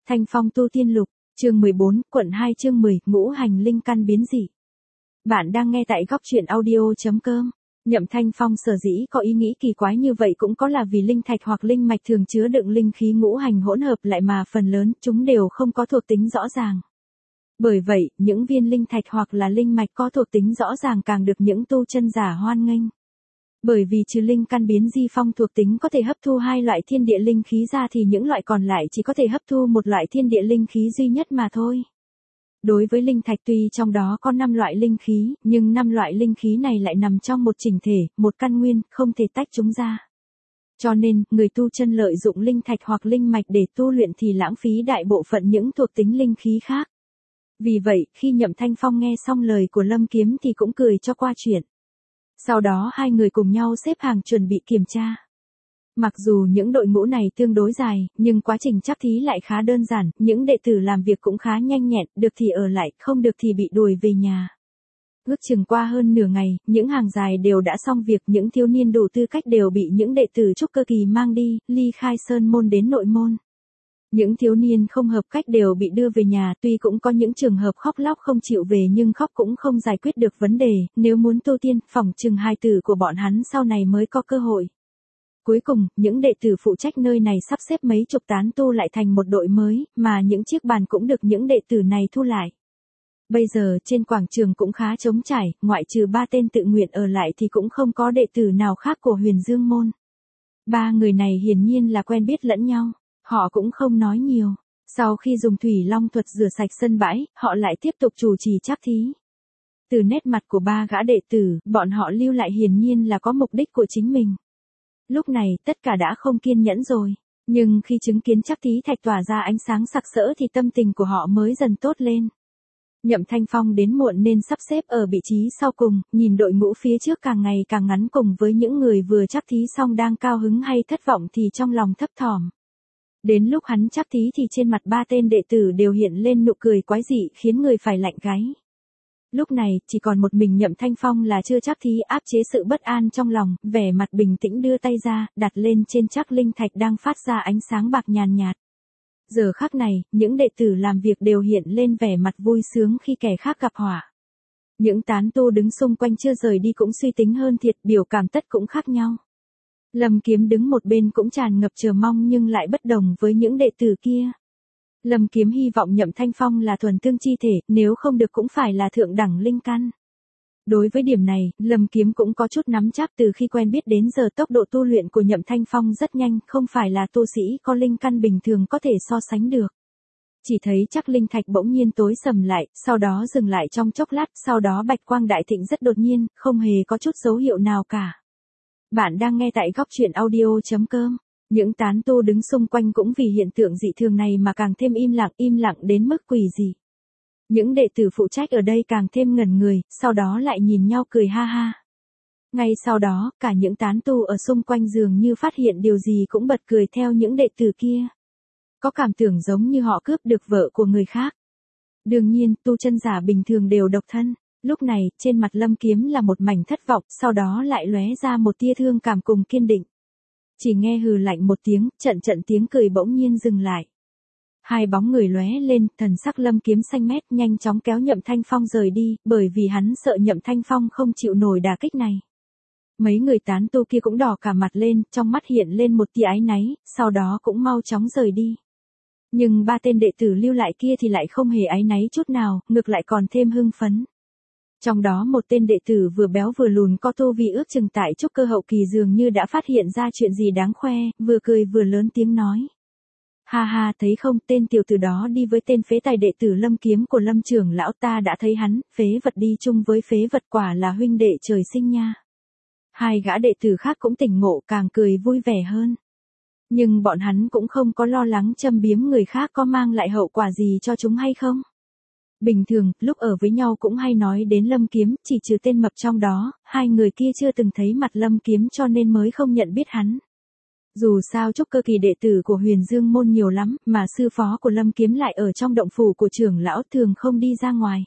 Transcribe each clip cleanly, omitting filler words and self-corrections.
Thanh Phong tu tiên lục, chương 14, quận 2 chương 10, ngũ hành linh căn biến dị. Bạn đang nghe tại góc truyện audio.com. Nhậm Thanh Phong sở dĩ có ý nghĩ kỳ quái như vậy cũng có là vì linh thạch hoặc linh mạch thường chứa đựng linh khí ngũ hành hỗn hợp lại mà phần lớn chúng đều không có thuộc tính rõ ràng. Bởi vậy, những viên linh thạch hoặc là linh mạch có thuộc tính rõ ràng càng được những tu chân giả hoan nghênh. Bởi vì trừ linh căn biến di phong thuộc tính có thể hấp thu hai loại thiên địa linh khí ra thì những loại còn lại chỉ có thể hấp thu một loại thiên địa linh khí duy nhất mà thôi. Đối với linh thạch tuy trong đó có 5 loại linh khí, nhưng 5 loại linh khí này lại nằm trong một chỉnh thể, một căn nguyên, không thể tách chúng ra. Cho nên, người tu chân lợi dụng linh thạch hoặc linh mạch để tu luyện thì lãng phí đại bộ phận những thuộc tính linh khí khác. Vì vậy, khi Nhậm Thanh Phong nghe xong lời của Lâm Kiếm thì cũng cười cho qua chuyện. Sau đó hai người cùng nhau xếp hàng chuẩn bị kiểm tra. Mặc dù những đội ngũ này tương đối dài, nhưng quá trình chắc thí lại khá đơn giản, những đệ tử làm việc cũng khá nhanh nhẹn, được thì ở lại, không được thì bị đuổi về nhà. Ước chừng qua hơn nửa ngày, những hàng dài đều đã xong việc, những thiếu niên đủ tư cách đều bị những đệ tử trúc cơ kỳ mang đi, ly khai sơn môn đến nội môn. Những thiếu niên không hợp cách đều bị đưa về nhà, tuy cũng có những trường hợp khóc lóc không chịu về nhưng khóc cũng không giải quyết được vấn đề, nếu muốn tu tiên, phỏng chừng hài tử của bọn hắn sau này mới có cơ hội. Cuối cùng, những đệ tử phụ trách nơi này sắp xếp mấy chục tán tu lại thành một đội mới, mà những chiếc bàn cũng được những đệ tử này thu lại. Bây giờ trên quảng trường cũng khá trống trải, ngoại trừ 3 tên tự nguyện ở lại thì cũng không có đệ tử nào khác của Huyền Dương môn. 3 người này hiển nhiên là quen biết lẫn nhau. Họ cũng không nói nhiều. Sau khi dùng thủy long thuật rửa sạch sân bãi, họ lại tiếp tục chủ trì trắc thí. Từ nét mặt của 3 gã đệ tử, bọn họ lưu lại hiển nhiên là có mục đích của chính mình. Lúc này, tất cả đã không kiên nhẫn rồi. Nhưng khi chứng kiến trắc thí thạch tỏa ra ánh sáng sặc sỡ thì tâm tình của họ mới dần tốt lên. Nhậm Thanh Phong đến muộn nên sắp xếp ở vị trí sau cùng, nhìn đội ngũ phía trước càng ngày càng ngắn cùng với những người vừa trắc thí xong đang cao hứng hay thất vọng thì trong lòng thấp thỏm. Đến lúc hắn trắc thí thì trên mặt 3 tên đệ tử đều hiện lên nụ cười quái dị khiến người phải lạnh gáy. Lúc này, chỉ còn một mình Nhậm Thanh Phong là chưa trắc thí áp chế sự bất an trong lòng, vẻ mặt bình tĩnh đưa tay ra, đặt lên trên trắc linh thạch đang phát ra ánh sáng bạc nhàn nhạt. Giờ khắc này, những đệ tử làm việc đều hiện lên vẻ mặt vui sướng khi kẻ khác gặp họa. Những tán tu đứng xung quanh chưa rời đi cũng suy tính hơn thiệt, biểu cảm tất cũng khác nhau. Lâm Kiếm đứng một bên cũng tràn ngập chờ mong nhưng lại bất đồng với những đệ tử kia. Lâm Kiếm hy vọng Nhậm Thanh Phong là thuần tương chi thể, nếu không được cũng phải là thượng đẳng linh căn. Đối với điểm này, Lâm Kiếm cũng có chút nắm chắc từ khi quen biết đến giờ tốc độ tu luyện của Nhậm Thanh Phong rất nhanh, không phải là tu sĩ có linh căn bình thường có thể so sánh được. Chỉ thấy chắc linh thạch bỗng nhiên tối sầm lại, sau đó dừng lại trong chốc lát, sau đó bạch quang đại thịnh rất đột nhiên, không hề có chút dấu hiệu nào cả. Bạn đang nghe tại góc truyện audio.com. Những tán tu đứng xung quanh cũng vì hiện tượng dị thường này mà càng thêm im lặng đến mức quỷ dị. Những đệ tử phụ trách ở đây càng thêm ngẩn người, sau đó lại nhìn nhau cười ha ha. Ngay sau đó, cả những tán tu ở xung quanh dường như phát hiện điều gì cũng bật cười theo những đệ tử kia. Có cảm tưởng giống như họ cướp được vợ của người khác. Đương nhiên, tu chân giả bình thường đều độc thân. Lúc này, trên mặt Lâm Kiếm là một mảnh thất vọng, sau đó lại lóe ra một tia thương cảm cùng kiên định. Chỉ nghe hừ lạnh một tiếng, trận tiếng cười bỗng nhiên dừng lại. Hai bóng người lóe lên, thần sắc Lâm Kiếm xanh mét nhanh chóng kéo Nhậm Thanh Phong rời đi, bởi vì hắn sợ Nhậm Thanh Phong không chịu nổi đả kích này. Mấy người tán tu kia cũng đỏ cả mặt lên, trong mắt hiện lên một tia áy náy, sau đó cũng mau chóng rời đi. Nhưng 3 tên đệ tử lưu lại kia thì lại không hề áy náy chút nào, ngược lại còn thêm hưng phấn. Trong đó một tên đệ tử vừa béo vừa lùn có tu vi ước chừng tại trúc cơ hậu kỳ dường như đã phát hiện ra chuyện gì đáng khoe, vừa cười vừa lớn tiếng nói. Ha ha, thấy không, tên tiểu tử đó đi với tên phế tài đệ tử Lâm Kiếm của Lâm trưởng lão, ta đã thấy hắn, phế vật đi chung với phế vật, quả là huynh đệ trời sinh nha. Hai gã đệ tử khác cũng tỉnh ngộ, càng cười vui vẻ hơn. Nhưng bọn hắn cũng không có lo lắng châm biếm người khác có mang lại hậu quả gì cho chúng hay không. Bình thường, lúc ở với nhau cũng hay nói đến Lâm Kiếm, chỉ trừ tên mập trong đó, hai người kia chưa từng thấy mặt Lâm Kiếm cho nên mới không nhận biết hắn. Dù sao trúc cơ kỳ đệ tử của Huyền Dương môn nhiều lắm, mà sư phó của Lâm Kiếm lại ở trong động phủ của trưởng lão thường không đi ra ngoài.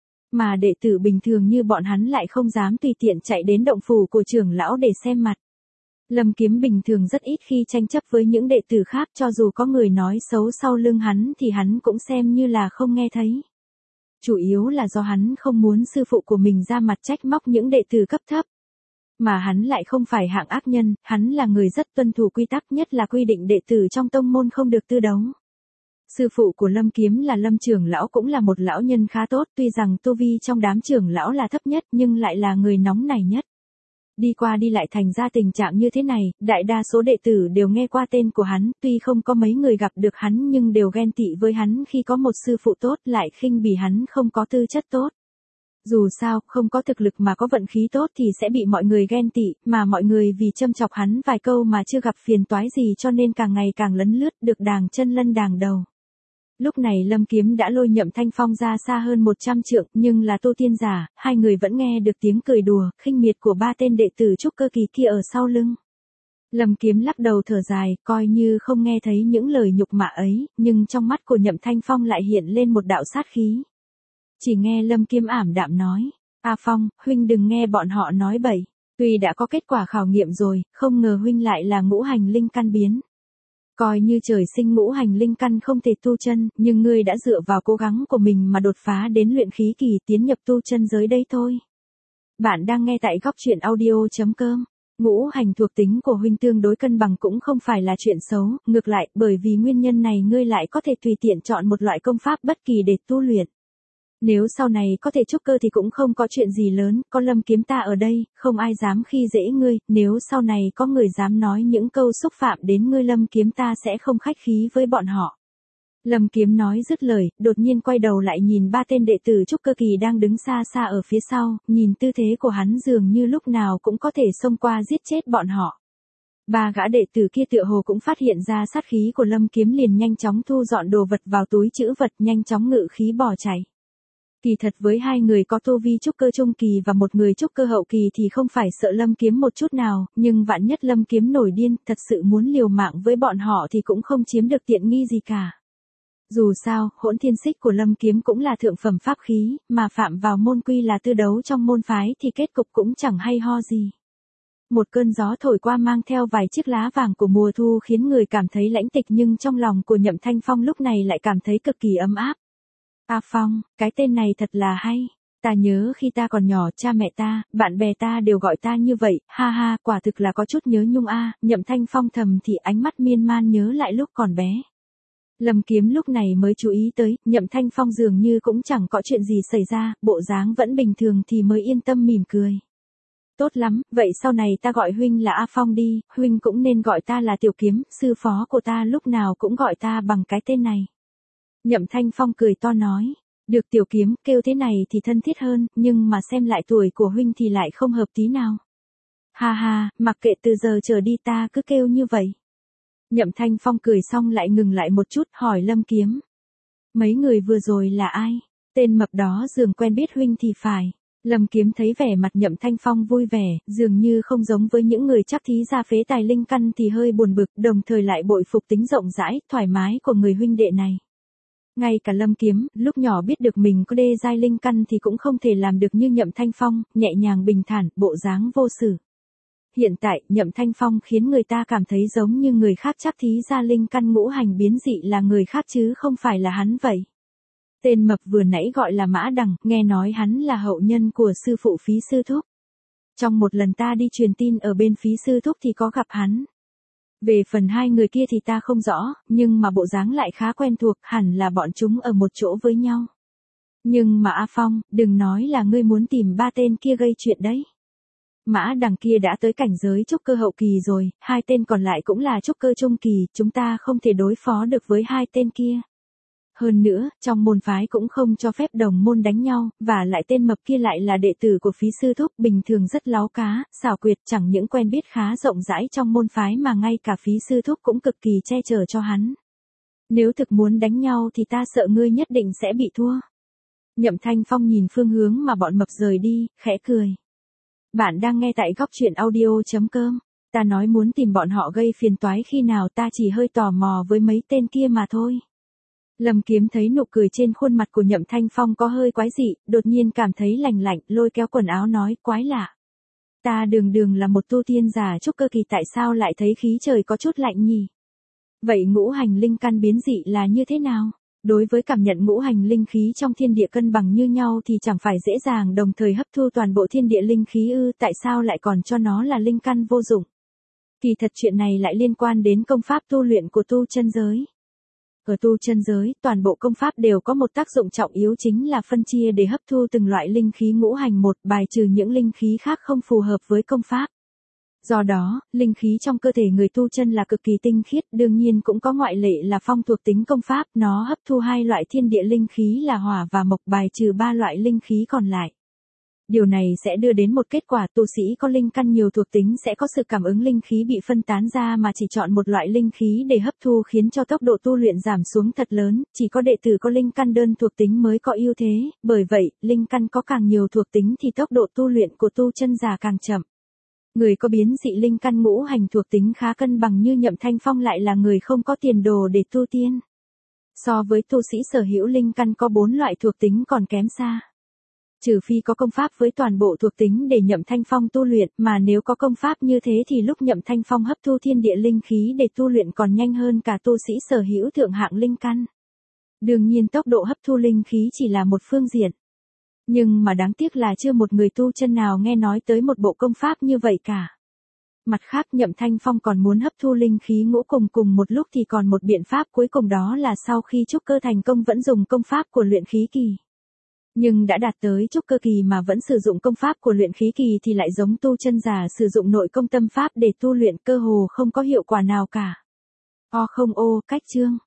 Mà đệ tử bình thường như bọn hắn lại không dám tùy tiện chạy đến động phủ của trưởng lão để xem mặt. Lâm Kiếm bình thường rất ít khi tranh chấp với những đệ tử khác, cho dù có người nói xấu sau lưng hắn thì hắn cũng xem như là không nghe thấy. Chủ yếu là do hắn không muốn sư phụ của mình ra mặt trách móc những đệ tử cấp thấp. Mà hắn lại không phải hạng ác nhân, hắn là người rất tuân thủ quy tắc, nhất là quy định đệ tử trong tông môn không được tư đấu. Sư phụ của Lâm Kiếm là Lâm trưởng lão, cũng là một lão nhân khá tốt, tuy rằng tu vi trong đám trưởng lão là thấp nhất nhưng lại là người nóng nảy nhất. Đi qua đi lại thành ra tình trạng như thế này, đại đa số đệ tử đều nghe qua tên của hắn, tuy không có mấy người gặp được hắn nhưng đều ghen tị với hắn khi có một sư phụ tốt, lại khinh bỉ hắn không có tư chất tốt. Dù sao, không có thực lực mà có vận khí tốt thì sẽ bị mọi người ghen tị, mà mọi người vì châm chọc hắn vài câu mà chưa gặp phiền toái gì cho nên càng ngày càng lấn lướt, được đàng chân lân đàng đầu. Lúc này Lâm Kiếm đã lôi Nhậm Thanh Phong ra xa hơn 100 trượng, nhưng là tu tiên giả, hai người vẫn nghe được tiếng cười đùa, khinh miệt của ba tên đệ tử trúc cơ kỳ kia ở sau lưng. Lâm Kiếm lắc đầu thở dài, coi như không nghe thấy những lời nhục mạ ấy, nhưng trong mắt của Nhậm Thanh Phong lại hiện lên một đạo sát khí. Chỉ nghe Lâm Kiếm ảm đạm nói, A Phong, huynh đừng nghe bọn họ nói bậy, tuy đã có kết quả khảo nghiệm rồi, không ngờ huynh lại là ngũ hành linh căn biến. Coi như trời sinh ngũ hành linh căn không thể tu chân, nhưng ngươi đã dựa vào cố gắng của mình mà đột phá đến luyện khí kỳ, tiến nhập tu chân giới đây thôi. Bạn đang nghe tại góc truyện audio.com. Ngũ hành thuộc tính của huynh tương đối cân bằng cũng không phải là chuyện xấu, ngược lại, bởi vì nguyên nhân này ngươi lại có thể tùy tiện chọn một loại công pháp bất kỳ để tu luyện. Nếu sau này có thể trúc cơ thì cũng không có chuyện gì lớn, có Lâm Kiếm ta ở đây, không ai dám khi dễ ngươi, nếu sau này có người dám nói những câu xúc phạm đến ngươi, Lâm Kiếm ta sẽ không khách khí với bọn họ. Lâm Kiếm nói dứt lời, đột nhiên quay đầu lại nhìn ba tên đệ tử trúc cơ kỳ đang đứng xa xa ở phía sau, nhìn tư thế của hắn dường như lúc nào cũng có thể xông qua giết chết bọn họ. Ba gã đệ tử kia tựa hồ cũng phát hiện ra sát khí của Lâm Kiếm, liền nhanh chóng thu dọn đồ vật vào túi trữ vật, nhanh chóng ngự khí bỏ chạy. Kỳ thật với hai người có tu vi trúc cơ trung kỳ và một người trúc cơ hậu kỳ thì không phải sợ Lâm Kiếm một chút nào, nhưng vạn nhất Lâm Kiếm nổi điên, thật sự muốn liều mạng với bọn họ thì cũng không chiếm được tiện nghi gì cả. Dù sao, Hỗn Thiên Xích của Lâm Kiếm cũng là thượng phẩm pháp khí, mà phạm vào môn quy là tư đấu trong môn phái thì kết cục cũng chẳng hay ho gì. Một cơn gió thổi qua mang theo vài chiếc lá vàng của mùa thu khiến người cảm thấy lãnh tịch, nhưng trong lòng của Nhậm Thanh Phong lúc này lại cảm thấy cực kỳ ấm áp. A Phong, cái tên này thật là hay. Ta nhớ khi ta còn nhỏ, cha mẹ ta, bạn bè ta đều gọi ta như vậy, ha ha, quả thực là có chút nhớ nhung a. Nhậm Thanh Phong thầm thì ánh mắt miên man nhớ lại lúc còn bé. Lâm Kiếm lúc này mới chú ý tới, Nhậm Thanh Phong dường như cũng chẳng có chuyện gì xảy ra, bộ dáng vẫn bình thường thì mới yên tâm mỉm cười. Tốt lắm, vậy sau này ta gọi huynh là A Phong đi, huynh cũng nên gọi ta là Tiểu Kiếm, sư phó của ta lúc nào cũng gọi ta bằng cái tên này. Nhậm Thanh Phong cười to nói, được Tiểu Kiếm, kêu thế này thì thân thiết hơn, nhưng mà xem lại tuổi của huynh thì lại không hợp tí nào. Ha ha, mặc kệ, từ giờ trở đi ta cứ kêu như vậy. Nhậm Thanh Phong cười xong lại ngừng lại một chút, hỏi Lâm Kiếm. Mấy người vừa rồi là ai? Tên mập đó dường quen biết huynh thì phải. Lâm Kiếm thấy vẻ mặt Nhậm Thanh Phong vui vẻ, dường như không giống với những người chắc thí ra phế tài linh căn thì hơi buồn bực, đồng thời lại bội phục tính rộng rãi, thoải mái của người huynh đệ này. Ngay cả Lâm Kiếm, lúc nhỏ biết được mình có đê giai linh căn thì cũng không thể làm được như Nhậm Thanh Phong, nhẹ nhàng bình thản, bộ dáng vô xử. Hiện tại, Nhậm Thanh Phong khiến người ta cảm thấy giống như người khác chắc thí ra linh căn ngũ hành biến dị là người khác chứ không phải là hắn vậy. Tên mập vừa nãy gọi là Mã Đằng, nghe nói hắn là hậu nhân của sư phụ Phí Sư Thúc. Trong một lần ta đi truyền tin ở bên Phí Sư Thúc thì có gặp hắn. Về phần hai người kia thì ta không rõ, nhưng mà bộ dáng lại khá quen thuộc, hẳn là bọn chúng ở một chỗ với nhau. Nhưng mà A Phong, đừng nói là ngươi muốn tìm ba tên kia gây chuyện đấy. Mã Đằng kia đã tới cảnh giới trúc cơ hậu kỳ rồi, hai tên còn lại cũng là trúc cơ trung kỳ, chúng ta không thể đối phó được với hai tên kia. Hơn nữa, trong môn phái cũng không cho phép đồng môn đánh nhau, và lại tên mập kia lại là đệ tử của Phí Sư Thúc, bình thường rất láo cá, xảo quyệt, chẳng những quen biết khá rộng rãi trong môn phái mà ngay cả Phí Sư Thúc cũng cực kỳ che chở cho hắn. Nếu thực muốn đánh nhau thì ta sợ ngươi nhất định sẽ bị thua. Nhậm Thanh Phong nhìn phương hướng mà bọn mập rời đi, khẽ cười. Bạn đang nghe tại góc truyện audio.com. Ta nói muốn tìm bọn họ gây phiền toái khi nào, ta chỉ hơi tò mò với mấy tên kia mà thôi. Lâm Kiếm thấy nụ cười trên khuôn mặt của Nhậm Thanh Phong có hơi quái dị, đột nhiên cảm thấy lành lạnh, lôi kéo quần áo nói, quái lạ. ta đường đường là một tu tiên giả trúc cơ kỳ tại sao lại thấy khí trời có chút lạnh nhỉ? Vậy ngũ hành linh căn biến dị là như thế nào? Đối với cảm nhận ngũ hành linh khí trong thiên địa cân bằng như nhau thì chẳng phải dễ dàng đồng thời hấp thu toàn bộ thiên địa linh khí ư, tại sao lại còn cho nó là linh căn vô dụng? Kỳ thật chuyện này lại liên quan đến công pháp tu luyện của tu chân giới. Ở tu chân giới, toàn bộ công pháp đều có một tác dụng trọng yếu chính là phân chia để hấp thu từng loại linh khí ngũ hành một, bài trừ những linh khí khác không phù hợp với công pháp. Do đó, linh khí trong cơ thể người tu chân là cực kỳ tinh khiết, đương nhiên cũng có ngoại lệ là phong thuộc tính công pháp, nó hấp thu hai loại thiên địa linh khí là hỏa và mộc, bài trừ ba loại linh khí còn lại. Điều này sẽ đưa đến một kết quả tu sĩ có linh căn nhiều thuộc tính sẽ có sự cảm ứng linh khí bị phân tán ra mà chỉ chọn một loại linh khí để hấp thu khiến cho tốc độ tu luyện giảm xuống thật lớn, chỉ có đệ tử có linh căn đơn thuộc tính mới có ưu thế, bởi vậy, linh căn có càng nhiều thuộc tính thì tốc độ tu luyện của tu chân giả càng chậm. Người có biến dị linh căn ngũ hành thuộc tính khá cân bằng như Nhậm Thanh Phong lại là người không có tiền đồ để tu tiên. So với tu sĩ sở hữu linh căn có 4 loại thuộc tính còn kém xa. Trừ phi có công pháp với toàn bộ thuộc tính để Nhậm Thanh Phong tu luyện, mà nếu có công pháp như thế thì lúc Nhậm Thanh Phong hấp thu thiên địa linh khí để tu luyện còn nhanh hơn cả tu sĩ sở hữu thượng hạng linh căn. Đương nhiên tốc độ hấp thu linh khí chỉ là một phương diện. Nhưng mà đáng tiếc là chưa một người tu chân nào nghe nói tới một bộ công pháp như vậy cả. Mặt khác Nhậm Thanh Phong còn muốn hấp thu linh khí ngũ cùng một lúc thì còn một biện pháp cuối cùng đó là sau khi trúc cơ thành công vẫn dùng công pháp của luyện khí kỳ. Nhưng đã đạt tới trúc cơ kỳ mà vẫn sử dụng công pháp của luyện khí kỳ thì lại giống tu chân giả sử dụng nội công tâm pháp để tu luyện cơ hồ không có hiệu quả nào cả. Cách chương